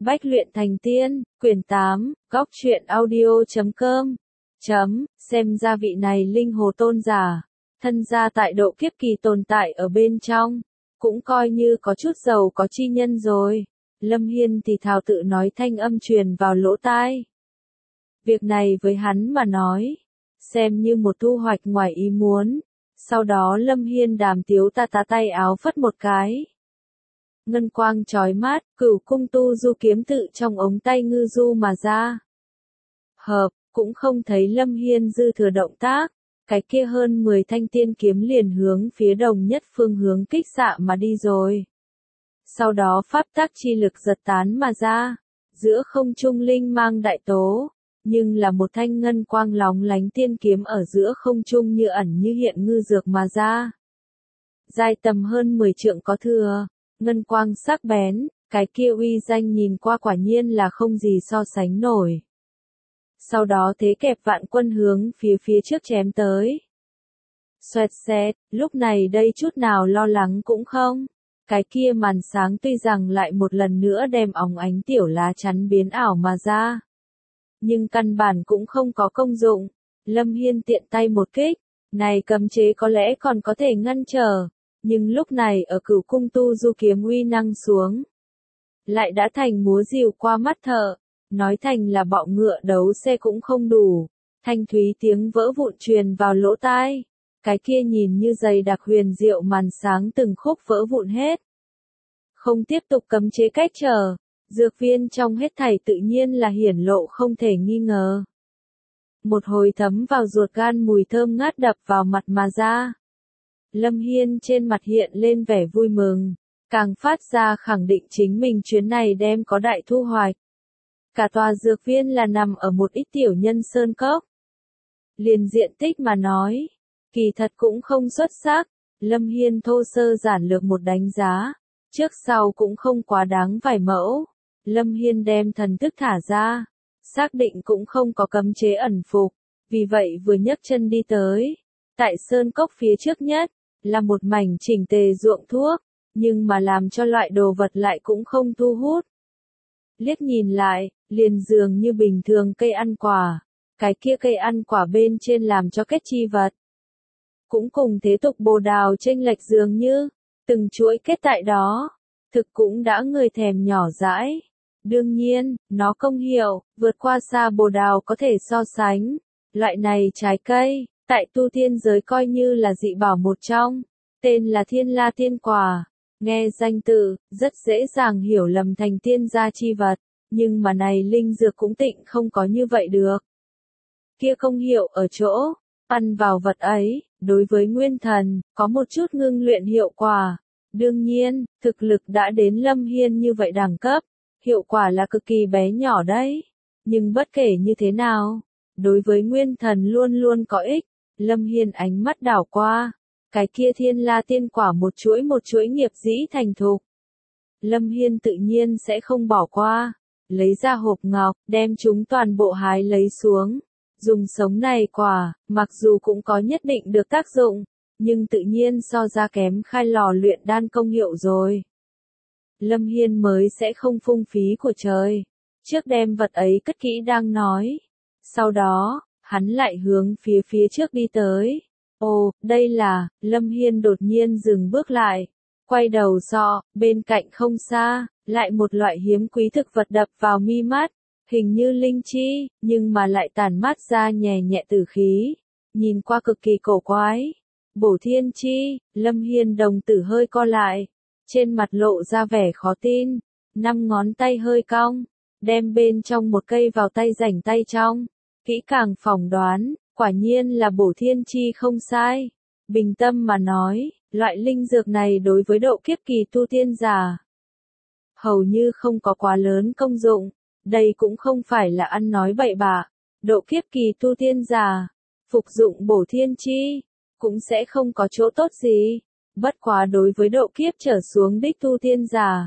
Bách luyện thành tiên, quyển 8, góc truyện audio.com. Xem ra vị này linh hồ tôn giả, thân gia tại độ kiếp kỳ tồn tại ở bên trong, cũng coi như có chút giàu có chi nhân rồi. Lâm Hiên thì thào tự nói, thanh âm truyền vào lỗ tai. Việc này với hắn mà nói, xem như một thu hoạch ngoài ý muốn. Sau đó Lâm Hiên đàm tiếu ta tay áo phất một cái. Ngân quang chói mắt, Cửu cung tu du kiếm tự trong ống tay ngư du mà ra. Hợp, cũng không thấy Lâm Hiên dư thừa động tác, cái kia hơn 10 thanh tiên kiếm liền hướng phía đồng nhất phương hướng kích xạ mà đi rồi. Sau đó pháp tắc chi lực giật tán mà ra, giữa không trung linh mang đại tố, nhưng là một thanh ngân quang lóng lánh tiên kiếm ở giữa không trung như ẩn như hiện ngư dược mà ra. Dài tầm hơn 10 trượng có thừa, ngân quang sắc bén, cái kia uy danh nhìn qua quả nhiên là không gì so sánh nổi. Sau đó thế kẹp vạn quân hướng phía trước chém tới. Xoẹt xẹt, lúc này đây chút nào lo lắng cũng không. Cái kia màn sáng tuy rằng lại một lần nữa đem óng ánh tiểu lá chắn biến ảo mà ra, nhưng căn bản cũng không có công dụng. Lâm Hiên tiện tay một kích, này cấm chế có lẽ còn có thể ngăn trở, nhưng lúc này ở Cửu cung tu du kiếm uy năng xuống, lại đã thành múa rìu qua mắt thợ, nói thành là bọ ngựa đấu xe cũng không đủ. Thanh thúy tiếng vỡ vụn truyền vào lỗ tai, cái kia nhìn như dày đặc huyền diệu màn sáng từng khúc vỡ vụn hết. Không tiếp tục cấm chế cách trở, dược viên trong hết thảy tự nhiên là hiển lộ không thể nghi ngờ. Một hồi thấm vào ruột gan mùi thơm ngát đập vào mặt mà ra. Lâm Hiên trên mặt hiện lên vẻ vui mừng, càng phát ra khẳng định chính mình chuyến này đem có đại thu hoạch. Cả tòa dược viên là nằm ở một ít tiểu nhân sơn cốc. Liền diện tích mà nói, kỳ thật cũng không xuất sắc. Lâm Hiên thô sơ giản lược một đánh giá, trước sau cũng không quá đáng vài mẫu. Lâm Hiên đem thần thức thả ra, xác định cũng không có cấm chế ẩn phục, vì vậy vừa nhấc chân đi tới. Tại sơn cốc phía trước nhất, là một mảnh chỉnh tề ruộng thuốc, nhưng mà làm cho loại đồ vật lại cũng không thu hút. Liếc nhìn lại, liền dường như bình thường cây ăn quả, cái kia cây ăn quả bên trên làm cho kết chi vật. Cũng cùng thế tục bồ đào chênh lệch dường như, từng chuỗi kết tại đó, thực cũng đã người thèm nhỏ dãi. Đương nhiên, nó công hiệu, vượt qua xa bồ đào có thể so sánh. Loại này trái cây, tại tu tiên giới coi như là dị bảo một trong, tên là Thiên La Tiên Quả. Nghe danh tự, rất dễ dàng hiểu lầm thành tiên gia chi vật, nhưng mà này linh dược cũng tịnh không có như vậy được. Kia công hiệu ở chỗ, ăn vào vật ấy, đối với nguyên thần, có một chút ngưng luyện hiệu quả. Đương nhiên, thực lực đã đến Lâm Hiên như vậy đẳng cấp, hiệu quả là cực kỳ bé nhỏ đấy. Nhưng bất kể như thế nào, đối với nguyên thần luôn luôn có ích. Lâm Hiên ánh mắt đảo qua, cái kia Thiên La Tiên Quả một chuỗi nghiệp dĩ thành thục. Lâm Hiên tự nhiên sẽ không bỏ qua, lấy ra hộp ngọc, đem chúng toàn bộ hái lấy xuống. Dùng sống này quả, mặc dù cũng có nhất định được tác dụng, nhưng tự nhiên so ra kém khai lò luyện đan công hiệu rồi. Lâm Hiên mới sẽ không phung phí của trời, trước đem vật ấy cất kỹ đang nói. Sau đó, hắn lại hướng phía trước đi tới. Ồ, đây là, Lâm Hiên đột nhiên dừng bước lại, quay đầu bên cạnh không xa, lại một loại hiếm quý thực vật đập vào mi mắt, hình như linh chi, nhưng mà lại tản mát ra nhẹ nhẹ tử khí, nhìn qua cực kỳ cổ quái. Bổ thiên chi, Lâm Hiên đồng tử hơi co lại, trên mặt lộ ra vẻ khó tin, 5 ngón tay hơi cong, đem bên trong một cây vào tay rảnh tay trong, kỹ càng phỏng đoán. Quả nhiên là bổ thiên chi không sai. Bình tâm mà nói, loại linh dược này đối với độ kiếp kỳ tu tiên giả, hầu như không có quá lớn công dụng. Đây cũng không phải là ăn nói bậy bạ. Độ kiếp kỳ tu tiên giả, phục dụng bổ thiên chi, cũng sẽ không có chỗ tốt gì. Bất quá đối với độ kiếp trở xuống đích tu tiên giả,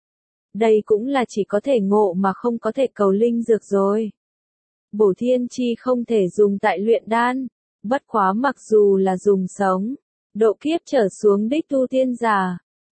đây cũng là chỉ có thể ngộ mà không có thể cầu linh dược rồi. Bổ thiên chi không thể dùng tại luyện đan, bất quá mặc dù là dùng sống, độ kiếp trở xuống đích tu tiên giả,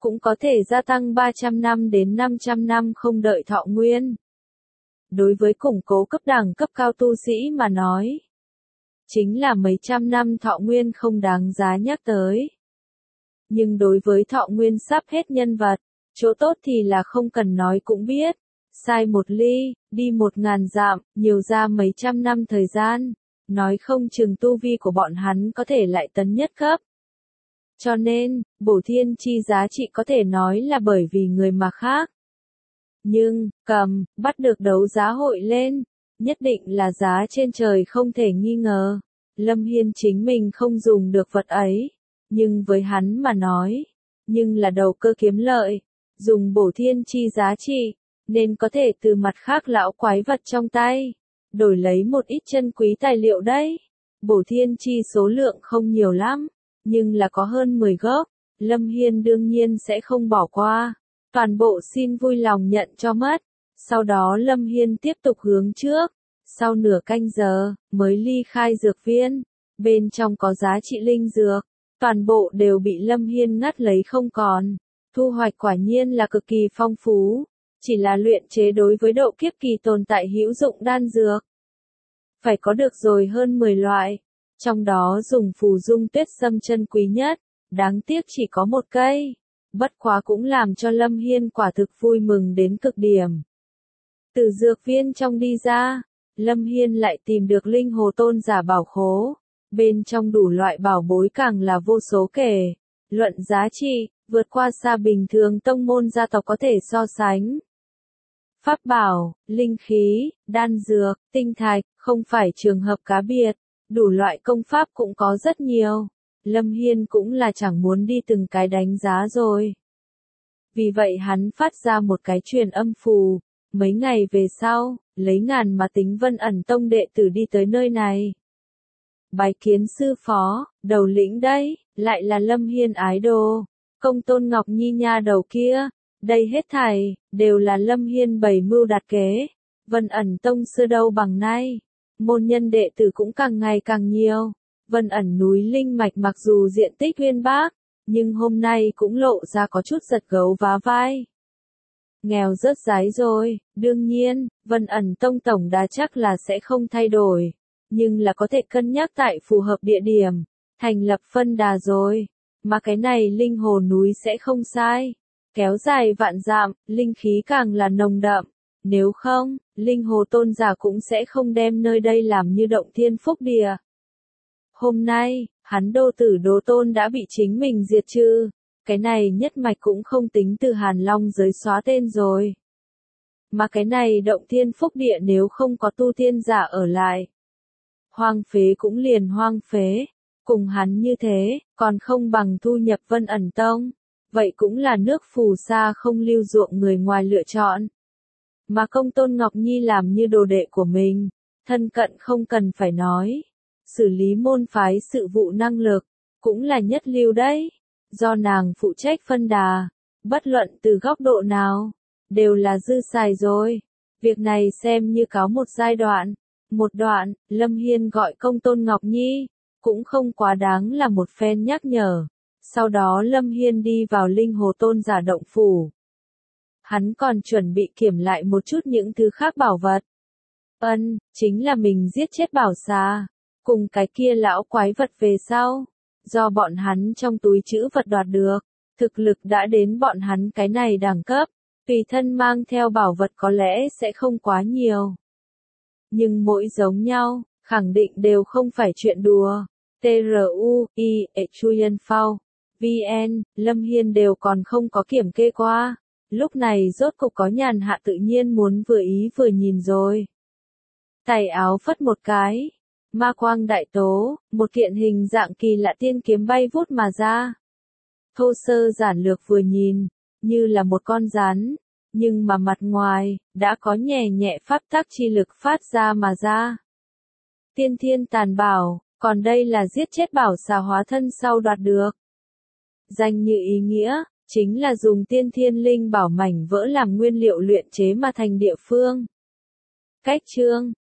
cũng có thể gia tăng 300 năm đến 500 năm không đợi thọ nguyên. Đối với củng cố cấp đẳng cấp cao tu sĩ mà nói, chính là mấy trăm năm thọ nguyên không đáng giá nhắc tới. Nhưng đối với thọ nguyên sắp hết nhân vật, chỗ tốt thì là không cần nói cũng biết. Sai một ly, đi 1000 dặm, nhiều ra mấy trăm năm thời gian, nói không chừng tu vi của bọn hắn có thể lại tấn nhất cấp. Cho nên, bổ thiên chi giá trị có thể nói là bởi vì người mà khác. Nhưng, bắt được đấu giá hội lên, nhất định là giá trên trời không thể nghi ngờ. Lâm Hiên chính mình không dùng được vật ấy, nhưng với hắn mà nói, nhưng là đầu cơ kiếm lợi, dùng bổ thiên chi giá trị, nên có thể từ mặt khác lão quái vật trong tay, đổi lấy một ít chân quý tài liệu đấy. Bổ thiên chi số lượng không nhiều lắm, nhưng là có hơn 10 gốc, Lâm Hiên đương nhiên sẽ không bỏ qua, toàn bộ xin vui lòng nhận cho mất. Sau đó Lâm Hiên tiếp tục hướng trước, sau nửa canh giờ, mới ly khai dược viên, bên trong có giá trị linh dược, toàn bộ đều bị Lâm Hiên ngắt lấy không còn, thu hoạch quả nhiên là cực kỳ phong phú, chỉ là luyện chế đối với độ kiếp kỳ tồn tại hữu dụng đan dược. Phải có được rồi hơn 10 loại, trong đó dùng phù dung tuyết sâm chân quý nhất, đáng tiếc chỉ có một cây, bất quá cũng làm cho Lâm Hiên quả thực vui mừng đến cực điểm. Từ dược viên trong đi ra, Lâm Hiên lại tìm được linh hồ tôn giả bảo khố, bên trong đủ loại bảo bối càng là vô số kể, luận giá trị, vượt qua xa bình thường tông môn gia tộc có thể so sánh. Pháp bảo, linh khí, đan dược, tinh thạch, không phải trường hợp cá biệt, đủ loại công pháp cũng có rất nhiều. Lâm Hiên cũng là chẳng muốn đi từng cái đánh giá rồi. Vì vậy hắn phát ra một cái truyền âm phù, mấy ngày về sau, lấy ngàn mà tính Vân Ẩn Tông đệ tử đi tới nơi này. Bái kiến sư phó, đầu lĩnh đây, lại là Lâm Hiên ái đồ, Công Tôn Ngọc Nhi nha đầu kia. Đây hết thảy, đều là Lâm Hiên bày mưu đặt kế. Vân Ẩn Tông xưa đâu bằng nay. Môn nhân đệ tử cũng càng ngày càng nhiều. Vân Ẩn núi Linh Mạch mặc dù diện tích uyên bác, nhưng hôm nay cũng lộ ra có chút giật gấu vá vai. Nghèo rớt rái rồi, đương nhiên, Vân Ẩn Tông tổng đà chắc là sẽ không thay đổi. Nhưng là có thể cân nhắc tại phù hợp địa điểm, thành lập phân đà rồi. Mà cái này linh hồ núi sẽ không sai. Kéo dài vạn dặm, linh khí càng là nồng đậm. Nếu không, linh hồ tôn giả cũng sẽ không đem nơi đây làm như động thiên phúc địa. Hôm nay, hắn đô tử Đỗ Tôn đã bị chính mình diệt trừ. Cái này nhất mạch cũng không tính từ Hàn Long giới xóa tên rồi. Mà cái này động thiên phúc địa nếu không có tu tiên giả ở lại, hoang phế cũng liền hoang phế. Cùng hắn như thế, còn không bằng thu nhập Vân Ẩn Tông. Vậy cũng là nước phù sa không lưu ruộng người ngoài lựa chọn. Mà Công Tôn Ngọc Nhi làm như đồ đệ của mình, thân cận không cần phải nói. Xử lý môn phái sự vụ năng lực, cũng là nhất lưu đấy. Do nàng phụ trách phân đà, bất luận từ góc độ nào, đều là dư xài rồi. Việc này xem như cáo một giai đoạn. Một đoạn, Lâm Hiên gọi Công Tôn Ngọc Nhi, cũng không quá đáng là một phen nhắc nhở. Sau đó Lâm Hiên đi vào linh hồ tôn giả động phủ. Hắn còn chuẩn bị kiểm lại một chút những thứ khác bảo vật. Chính là mình giết chết bảo xà, cùng cái kia lão quái vật về sau. Do bọn hắn trong túi trữ vật đoạt được, thực lực đã đến bọn hắn cái này đẳng cấp, tùy thân mang theo bảo vật có lẽ sẽ không quá nhiều. Nhưng mỗi giống nhau, khẳng định đều không phải chuyện đùa. TRUI, Chuyen Phao, VN, Lâm Hiên đều còn không có kiểm kê qua. Lúc này rốt cục có nhàn hạ tự nhiên muốn vừa ý vừa nhìn rồi. Tay áo phất một cái. Ma quang đại tố, một kiện hình dạng kỳ lạ tiên kiếm bay vút mà ra. Thô sơ giản lược vừa nhìn, như là một con rắn, nhưng mà mặt ngoài, đã có nhẹ nhẹ pháp tắc chi lực phát ra mà ra. Tiên thiên tàn bảo, còn đây là giết chết bảo xà hóa thân sau đoạt được. Danh như ý nghĩa, chính là dùng tiên thiên linh bảo mảnh vỡ làm nguyên liệu luyện chế mà thành địa phương. Cách chương